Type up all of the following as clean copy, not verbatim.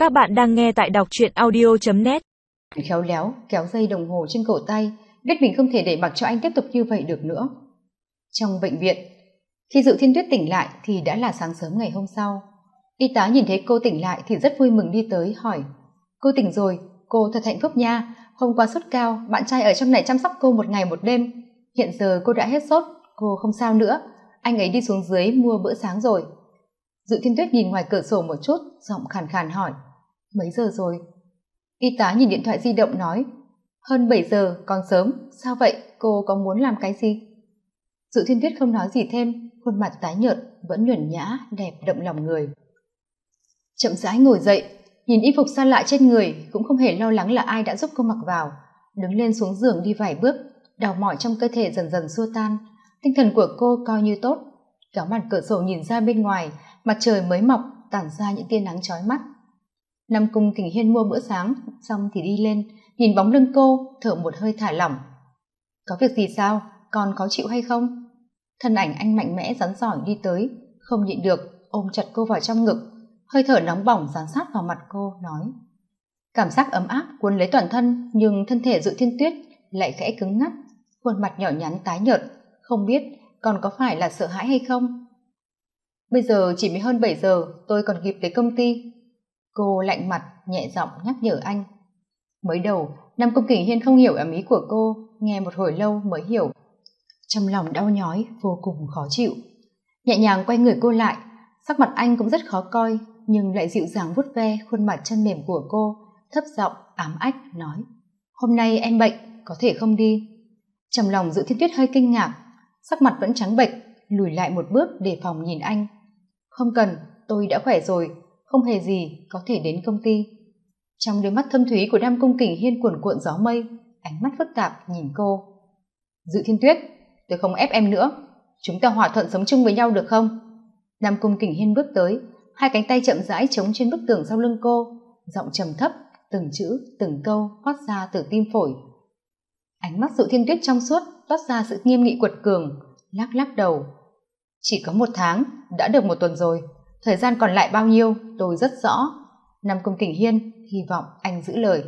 Các bạn đang nghe tại đọc truyện audio.net. Khéo léo kéo dây đồng hồ trên cổ tay, biết mình không thể để mặc cho anh tiếp tục như vậy được nữa. Trong bệnh viện, khi Dự Thiên Tuyết tỉnh lại thì đã là sáng sớm ngày hôm sau. Y tá nhìn thấy cô tỉnh lại thì rất vui mừng đi tới hỏi: "Cô tỉnh rồi, cô thật hạnh phúc nha. Hôm qua sốt cao, bạn trai ở trong này chăm sóc cô một ngày một đêm. Hiện giờ cô đã hết sốt, cô không sao nữa. Anh ấy đi xuống dưới mua bữa sáng rồi." Dự Thiên Tuyết nhìn ngoài cửa sổ một chút, giọng khàn khàn hỏi: "Mấy giờ rồi?" Y tá nhìn điện thoại di động nói: "Hơn 7 giờ, còn sớm. Sao vậy, cô có muốn làm cái gì?" Dự Thiên Tuyết không nói gì thêm, khuôn mặt tái nhợt vẫn nhuần nhã, đẹp động lòng người. Chậm rãi ngồi dậy, nhìn y phục xa lạ trên người, cũng không hề lo lắng là ai đã giúp cô mặc vào. Đứng lên xuống giường đi vài bước, đau mỏi trong cơ thể dần dần xua tan. Tinh thần của cô coi như tốt. Kéo mặt cửa sổ nhìn ra bên ngoài, mặt trời mới mọc tản ra những tia nắng chói mắt. Nam Cung Kình Hiên mua bữa sáng xong thì đi lên, nhìn bóng lưng cô, thở một hơi thả lỏng. "Có việc gì sao, còn khó chịu hay không?" Thân ảnh anh mạnh mẽ rắn giỏi đi tới, không nhịn được ôm chặt cô vào trong ngực, hơi thở nóng bỏng dán sát vào mặt cô, nói. Cảm giác ấm áp cuốn lấy toàn thân, nhưng thân thể Dự Thiên Tuyết lại khẽ cứng ngắc, khuôn mặt nhỏ nhắn tái nhợt, không biết còn có phải là sợ hãi hay không. "Bây giờ chỉ mới hơn 7 giờ, tôi còn kịp tới công ty." Cô lạnh mặt nhẹ giọng nhắc nhở anh. Mới đầu Nam Cung Kình Hiên không hiểu ẩn ý của cô, nghe một hồi lâu mới hiểu. Trong lòng đau nhói vô cùng khó chịu, nhẹ nhàng quay người cô lại. Sắc mặt anh cũng rất khó coi, nhưng lại dịu dàng vuốt ve khuôn mặt chân mềm của cô, thấp giọng ám ách nói: "Hôm nay em bệnh, có thể không đi." Trong lòng Dự Thiên Tuyết hơi kinh ngạc, sắc mặt vẫn trắng bệch, lùi lại một bước đề phòng nhìn anh. "Không cần, tôi đã khỏe rồi, không hề gì, có thể đến công ty." Trong đôi mắt thâm thúy của Nam Cung Kình Hiên cuồn cuộn gió mây, ánh mắt phức tạp nhìn cô. "Dự Thiên Tuyết, tôi không ép em nữa, chúng ta hòa thuận sống chung với nhau được không?" Nam Cung Kình Hiên bước tới, hai cánh tay chậm rãi chống trên bức tường sau lưng cô, giọng trầm thấp, từng chữ từng câu phát ra từ tim phổi. Ánh mắt Dự Thiên Tuyết trong suốt toát ra sự nghiêm nghị quật cường, lắc lắc đầu. "Chỉ có 1 tháng, đã được 1 tuần rồi, thời gian còn lại bao nhiêu tôi rất rõ." Nam Cung Kình Hiên hy vọng anh giữ lời.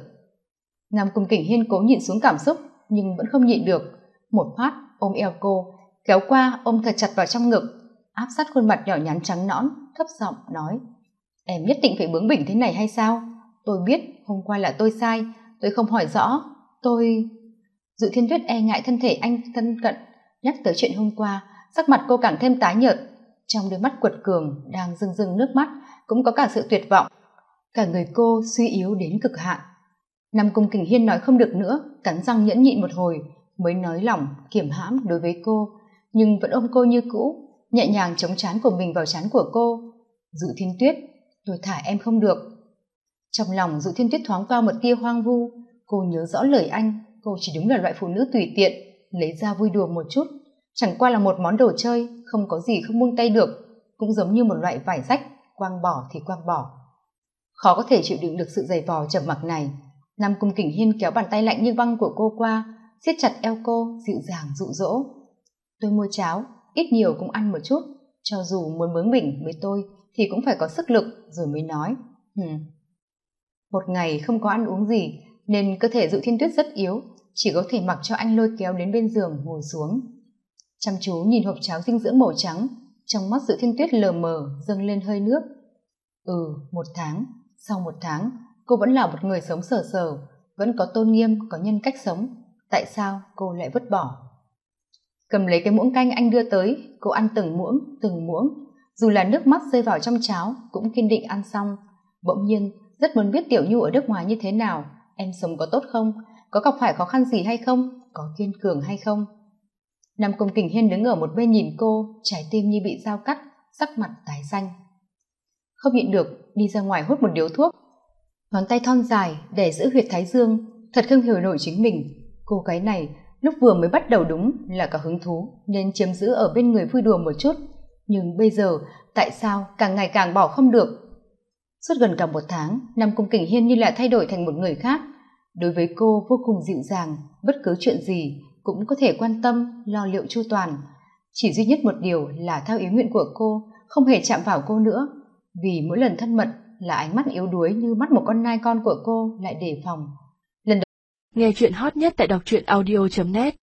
Nam Cung Kình Hiên cố nhịn xuống cảm xúc nhưng vẫn không nhịn được, một phát ôm eo cô, kéo qua ôm thật chặt vào trong ngực, áp sát khuôn mặt nhỏ nhắn trắng nõn, thấp giọng nói: "Em nhất định phải bướng bỉnh thế này hay sao? Tôi biết hôm qua là tôi sai, tôi không hỏi rõ, tôi..." Dự Thiên Tuyết e ngại thân thể anh thân cận, nhắc tới chuyện hôm qua, sắc mặt cô càng thêm tái nhợt, trong đôi mắt quật cường đang rưng rưng nước mắt cũng có cả sự tuyệt vọng, cả người cô suy yếu đến cực hạn. Nam Cung Kình Hiên nói không được nữa, cắn răng nhẫn nhịn một hồi mới nói lỏng kiềm hãm đối với cô, nhưng vẫn ôm cô như cũ, nhẹ nhàng chống trán của mình vào trán của cô. "Dự Thiên Tuyết, tôi thả em không được." Trong lòng Dự Thiên Tuyết thoáng qua một tia hoang vu, cô nhớ rõ lời anh, cô chỉ đúng là loại phụ nữ tùy tiện, lấy ra vui đùa một chút, chẳng qua là một món đồ chơi, không có gì không buông tay được, cũng giống như một loại vải rách, quang bỏ thì quang bỏ. Khó có thể chịu đựng được sự giày vò trầm mặc này, Nam Cung Kình Hiên kéo bàn tay lạnh như băng của cô qua, siết chặt eo cô, dịu dàng dụ dỗ. "Tôi mua cháo, ít nhiều cũng ăn một chút, cho dù muốn bướng bỉnh với tôi thì cũng phải có sức lực rồi mới nói." Một ngày không có ăn uống gì nên cơ thể Dự Thiên Tuyết rất yếu, chỉ có thể mặc cho anh lôi kéo đến bên giường ngồi xuống. Chăm chú nhìn hộp cháo dinh dưỡng màu trắng, trong mắt Dự Thiên Tuyết lờ mờ dâng lên hơi nước. 1 tháng, sau 1 tháng cô vẫn là một người sống sờ sờ, vẫn có tôn nghiêm, có nhân cách sống, tại sao cô lại vứt bỏ? Cầm lấy cái muỗng canh anh đưa tới, cô ăn từng muỗng, dù là nước mắt rơi vào trong cháo cũng kiên định ăn xong. Bỗng nhiên rất muốn biết Tiểu Nhu ở nước ngoài như thế nào, em sống có tốt không, có gặp phải khó khăn gì hay không, có kiên cường hay không. Nam Cung Kình Hiên đứng ở một bên nhìn cô, trái tim như bị dao cắt, sắc mặt tái xanh. Không nhịn được đi ra ngoài hút một điếu thuốc, ngón tay thon dài để giữ huyệt thái dương, thật không hiểu nổi chính mình. Cô gái này lúc vừa mới bắt đầu đúng là có hứng thú nên chiếm giữ ở bên người vui đùa một chút, nhưng bây giờ tại sao càng ngày càng bỏ không được. Suốt gần cả 1 tháng, Nam Cung Kình Hiên như là thay đổi thành một người khác, đối với cô vô cùng dịu dàng, bất cứ chuyện gì cũng có thể quan tâm lo liệu chu toàn, chỉ duy nhất một điều là theo ý nguyện của cô, không hề chạm vào cô nữa, vì mỗi lần thân mật là ánh mắt yếu đuối như mắt một con nai con của cô lại đề phòng. Nghe chuyện hot nhất tại đọc truyện audio.net